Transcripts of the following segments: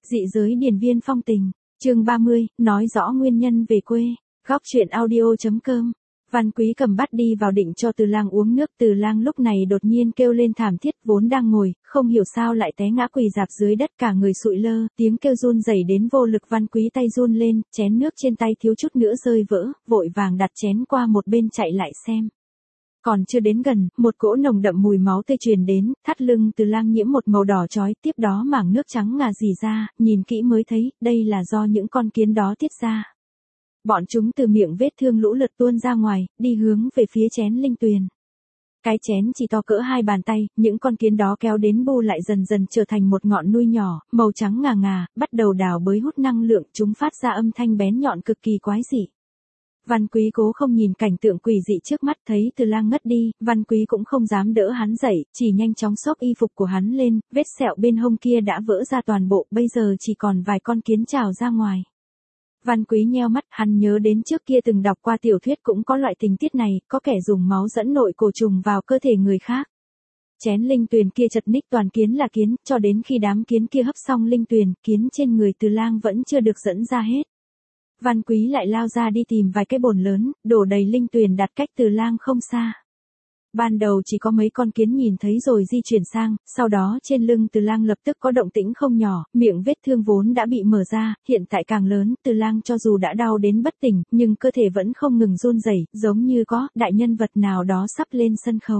Dị giới điền viên phong tình, chương 30, nói rõ nguyên nhân về quê, góc chuyện audio.com. Văn Quý cầm bát đi vào định cho Từ Lang uống nước. Từ Lang lúc này đột nhiên kêu lên thảm thiết, vốn đang ngồi, không hiểu sao lại té ngã quỳ rạp dưới đất, cả người sụi lơ, tiếng kêu run rẩy đến vô lực. Văn Quý tay run lên, chén nước trên tay thiếu chút nữa rơi vỡ, vội vàng đặt chén qua một bên chạy lại xem. Còn chưa đến gần, một cỗ nồng đậm mùi máu tươi truyền đến, thắt lưng Từ Lang nhiễm một màu đỏ chói, tiếp đó mảng nước trắng ngà rỉ ra, nhìn kỹ mới thấy, đây là do những con kiến đó tiết ra. Bọn chúng từ miệng vết thương lũ lượt tuôn ra ngoài, đi hướng về phía chén linh tuyền. Cái chén chỉ to cỡ 2 bàn tay, những con kiến đó kéo đến bu lại dần dần trở thành một ngọn núi nhỏ, màu trắng ngà ngà, bắt đầu đào bới hút năng lượng, chúng phát ra âm thanh bén nhọn cực kỳ quái dị. Văn Quý cố không nhìn cảnh tượng quỷ dị trước mắt, thấy Từ Lang ngất đi, Văn Quý cũng không dám đỡ hắn dậy, chỉ nhanh chóng xốc y phục của hắn lên, vết sẹo bên hông kia đã vỡ ra toàn bộ, bây giờ chỉ còn vài con kiến trào ra ngoài. Văn Quý nheo mắt, hắn nhớ đến trước kia từng đọc qua tiểu thuyết cũng có loại tình tiết này, có kẻ dùng máu dẫn nội cổ trùng vào cơ thể người khác. Chén linh tuyền kia chật ních toàn kiến là kiến, cho đến khi đám kiến kia hấp xong linh tuyền, kiến trên người Từ Lang vẫn chưa được dẫn ra hết. Văn Quý lại lao ra đi tìm vài cái bồn lớn, đổ đầy linh tuyền đặt cách Từ Lang không xa. Ban đầu chỉ có mấy con kiến nhìn thấy rồi di chuyển sang, sau đó trên lưng Từ Lang lập tức có động tĩnh không nhỏ, miệng vết thương vốn đã bị mở ra, hiện tại càng lớn, Từ Lang cho dù đã đau đến bất tỉnh, nhưng cơ thể vẫn không ngừng run rẩy, giống như có đại nhân vật nào đó sắp lên sân khấu.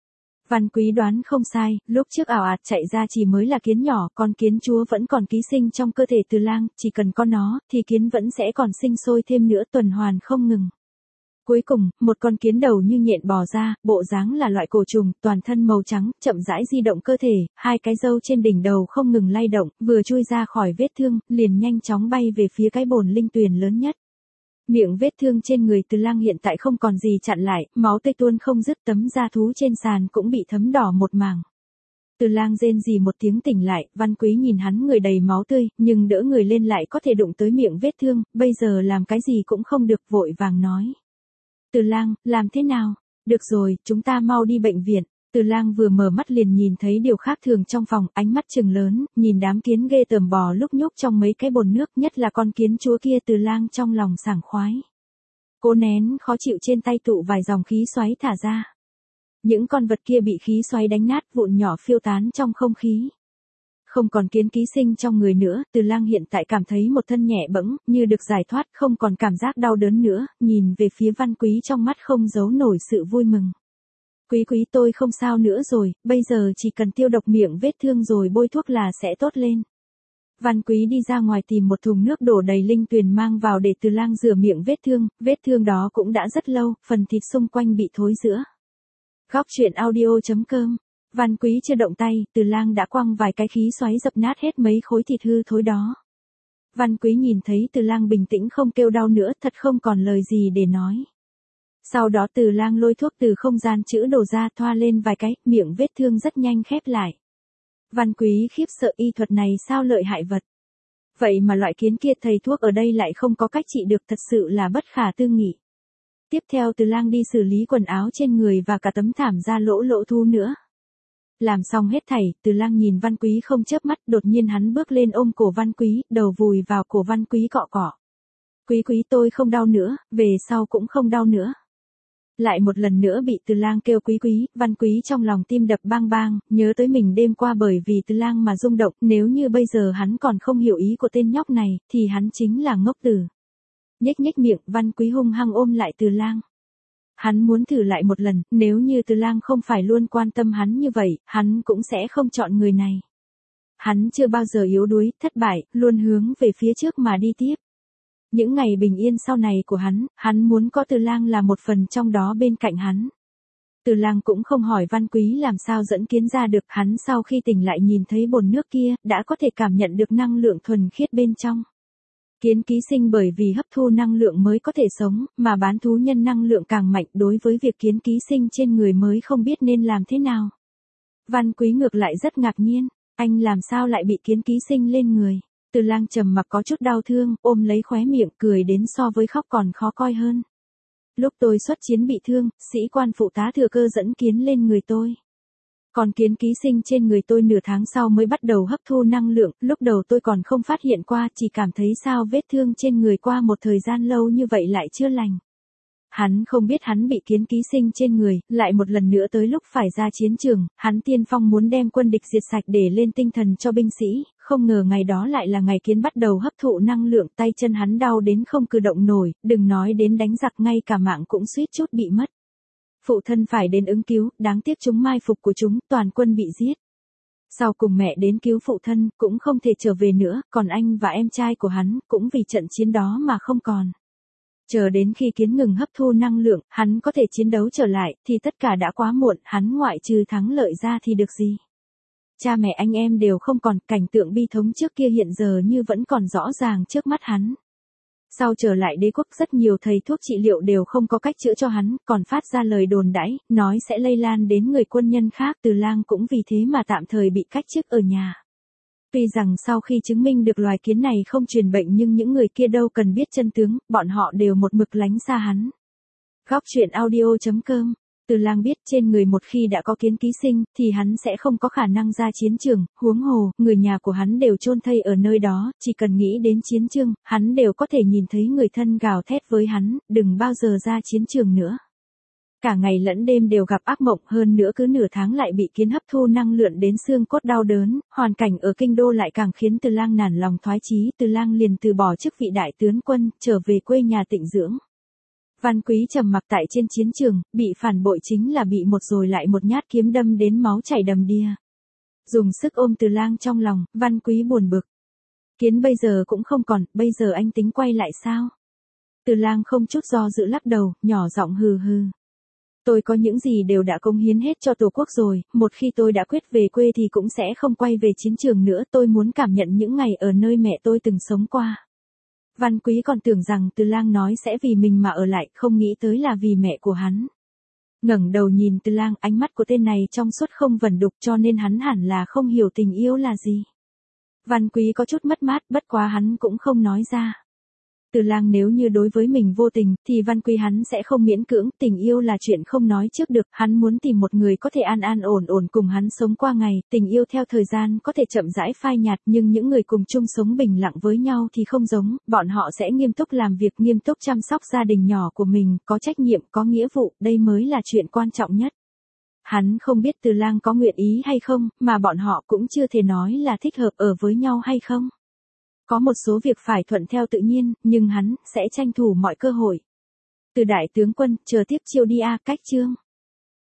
Văn Quý đoán không sai, lúc trước ảo ạt chạy ra chỉ mới là kiến nhỏ, con kiến chúa vẫn còn ký sinh trong cơ thể Từ Lang, chỉ cần có nó, thì kiến vẫn sẽ còn sinh sôi thêm nữa, tuần hoàn không ngừng. Cuối cùng, một con kiến đầu như nhện bò ra, bộ dáng là loại cổ trùng, toàn thân màu trắng, chậm rãi di động cơ thể, hai cái râu trên đỉnh đầu không ngừng lay động, vừa chui ra khỏi vết thương, liền nhanh chóng bay về phía cái bồn linh tuyền lớn nhất. Miệng vết thương trên người Từ Lang hiện tại không còn gì chặn lại, máu tươi tuôn không dứt, tấm da thú trên sàn cũng bị thấm đỏ một mảng. Từ Lang rên rỉ một tiếng tỉnh lại, Văn Quý nhìn hắn người đầy máu tươi, nhưng đỡ người lên lại có thể đụng tới miệng vết thương, bây giờ làm cái gì cũng không được, vội vàng nói. Từ Lang, làm thế nào? Được rồi, chúng ta mau đi bệnh viện. Từ Lang vừa mở mắt liền nhìn thấy điều khác thường trong phòng, ánh mắt trừng lớn, nhìn đám kiến ghê tởm bò lúc nhúc trong mấy cái bồn nước, nhất là con kiến chúa kia. Từ Lang trong lòng sảng khoái. Cố nén khó chịu trên tay tụ vài dòng khí xoáy thả ra. Những con vật kia bị khí xoáy đánh nát, vụn nhỏ phiêu tán trong không khí. Không còn kiến ký sinh trong người nữa, Từ Lang hiện tại cảm thấy một thân nhẹ bẫng, như được giải thoát, không còn cảm giác đau đớn nữa, nhìn về phía Văn Quý trong mắt không giấu nổi sự vui mừng. Quý, tôi không sao nữa rồi, bây giờ chỉ cần tiêu độc miệng vết thương rồi bôi thuốc là sẽ tốt lên. Văn Quý đi ra ngoài tìm một thùng nước đổ đầy linh tuyền mang vào để Từ Lang rửa miệng vết thương đó cũng đã rất lâu, phần thịt xung quanh bị thối rữa. Góc chuyện audio.com. Văn Quý chưa động tay, Từ Lang đã quăng vài cái khí xoáy dập nát hết mấy khối thịt hư thối đó. Văn Quý nhìn thấy Từ Lang bình tĩnh không kêu đau nữa, thật không còn lời gì để nói. Sau đó Từ Lang lôi thuốc từ không gian chữ đồ ra, thoa lên vài cái, miệng vết thương rất nhanh khép lại. Văn Quý khiếp sợ, y thuật này sao lợi hại vật. Vậy mà loại kiến kia thầy thuốc ở đây lại không có cách trị được, thật sự là bất khả tư nghị. Tiếp theo Từ Lang đi xử lý quần áo trên người và cả tấm thảm da lỗ thu nữa. Làm xong hết thảy, Từ Lang nhìn Văn Quý không chớp mắt, đột nhiên hắn bước lên ôm cổ Văn Quý, đầu vùi vào cổ Văn Quý cọ cọ. Quý, tôi không đau nữa, về sau cũng không đau nữa. Lại một lần nữa bị Từ Lang kêu quý, Văn Quý trong lòng tim đập bang bang, nhớ tới mình đêm qua bởi vì Từ Lang mà rung động, nếu như bây giờ hắn còn không hiểu ý của tên nhóc này, thì hắn chính là ngốc tử. Nhếch miệng, Văn Quý hung hăng ôm lại Từ Lang. Hắn muốn thử lại một lần, nếu như Từ Lang không phải luôn quan tâm hắn như vậy, hắn cũng sẽ không chọn người này. Hắn chưa bao giờ yếu đuối, thất bại, luôn hướng về phía trước mà đi tiếp. Những ngày bình yên sau này của hắn muốn có Từ Lang là một phần trong đó bên cạnh hắn. Từ Lang cũng không hỏi Văn Quý làm sao dẫn kiến ra được, hắn sau khi tỉnh lại nhìn thấy bồn nước kia, đã có thể cảm nhận được năng lượng thuần khiết bên trong. Kiến ký sinh bởi vì hấp thu năng lượng mới có thể sống, mà bán thú nhân năng lượng càng mạnh, đối với việc kiến ký sinh trên người mới không biết nên làm thế nào. Văn Quý ngược lại rất ngạc nhiên, anh làm sao lại bị kiến ký sinh lên người. Từ Lang trầm mặc có chút đau thương, ôm lấy khóe miệng, cười đến so với khóc còn khó coi hơn. Lúc tôi xuất chiến bị thương, sĩ quan phụ tá thừa cơ dẫn kiến lên người tôi. Còn kiến ký sinh trên người tôi nửa tháng sau mới bắt đầu hấp thu năng lượng, lúc đầu tôi còn không phát hiện qua, chỉ cảm thấy sao vết thương trên người qua một thời gian lâu như vậy lại chưa lành. Hắn không biết hắn bị kiến ký sinh trên người, lại một lần nữa tới lúc phải ra chiến trường, hắn tiên phong muốn đem quân địch diệt sạch để lên tinh thần cho binh sĩ, không ngờ ngày đó lại là ngày kiến bắt đầu hấp thụ năng lượng, tay chân hắn đau đến không cử động nổi, đừng nói đến đánh giặc, ngay cả mạng cũng suýt chút bị mất. Phụ thân phải đến ứng cứu, đáng tiếc chúng mai phục của chúng, toàn quân bị giết. Sau cùng mẹ đến cứu phụ thân, cũng không thể trở về nữa, còn anh và em trai của hắn, cũng vì trận chiến đó mà không còn. Chờ đến khi kiến ngừng hấp thu năng lượng, hắn có thể chiến đấu trở lại, thì tất cả đã quá muộn, hắn ngoại trừ thắng lợi ra thì được gì. Cha mẹ anh em đều không còn, cảnh tượng bi thống trước kia hiện giờ như vẫn còn rõ ràng trước mắt hắn. Sau trở lại đế quốc rất nhiều thầy thuốc trị liệu đều không có cách chữa cho hắn, còn phát ra lời đồn đãi, nói sẽ lây lan đến người quân nhân khác. Từ Lang cũng vì thế mà tạm thời bị cách chức ở nhà. Tuy rằng sau khi chứng minh được loài kiến này không truyền bệnh nhưng những người kia đâu cần biết chân tướng, bọn họ đều một mực lánh xa hắn. Góc truyện audio.com. Từ Lang biết trên người một khi đã có kiến ký sinh, thì hắn sẽ không có khả năng ra chiến trường, huống hồ, người nhà của hắn đều chôn thây ở nơi đó, chỉ cần nghĩ đến chiến trường, hắn đều có thể nhìn thấy người thân gào thét với hắn, đừng bao giờ ra chiến trường nữa. Cả ngày lẫn đêm đều gặp ác mộng, hơn nữa cứ nửa tháng lại bị kiến hấp thu năng lượng đến xương cốt đau đớn, hoàn cảnh ở kinh đô lại càng khiến Từ Lang nản lòng thoái chí. Từ Lang liền từ bỏ chức vị đại tướng quân, trở về quê nhà tịnh dưỡng. Văn Quý trầm mặc tại trên chiến trường, bị phản bội chính là bị một rồi lại một nhát kiếm đâm đến máu chảy đầm đìa. Dùng sức ôm Từ Lang trong lòng, Văn Quý buồn bực. Kiến bây giờ cũng không còn, bây giờ anh tính quay lại sao? Từ Lang không chút do dự lắc đầu, nhỏ giọng hừ hừ. Tôi có những gì đều đã cống hiến hết cho Tổ quốc rồi, một khi tôi đã quyết về quê thì cũng sẽ không quay về chiến trường nữa, tôi muốn cảm nhận những ngày ở nơi mẹ tôi từng sống qua. Văn Quý còn tưởng rằng Từ Lang nói sẽ vì mình mà ở lại, không nghĩ tới là vì mẹ của hắn. Ngẩng đầu nhìn Từ Lang, ánh mắt của tên này trong suốt không vẩn đục, cho nên hắn hẳn là không hiểu tình yêu là gì. Văn Quý có chút mất mát, bất quá hắn cũng không nói ra. Từ Lang nếu như đối với mình vô tình, thì Văn Quý hắn sẽ không miễn cưỡng, tình yêu là chuyện không nói trước được, hắn muốn tìm một người có thể an an ổn ổn cùng hắn sống qua ngày, tình yêu theo thời gian có thể chậm rãi phai nhạt, nhưng những người cùng chung sống bình lặng với nhau thì không giống, bọn họ sẽ nghiêm túc làm việc, nghiêm túc chăm sóc gia đình nhỏ của mình, có trách nhiệm, có nghĩa vụ, đây mới là chuyện quan trọng nhất. Hắn không biết Từ Lang có nguyện ý hay không, mà bọn họ cũng chưa thể nói là thích hợp ở với nhau hay không. Có một số việc phải thuận theo tự nhiên, nhưng hắn sẽ tranh thủ mọi cơ hội. Từ đại tướng quân, chờ tiếp chiêu đi a, cách chương.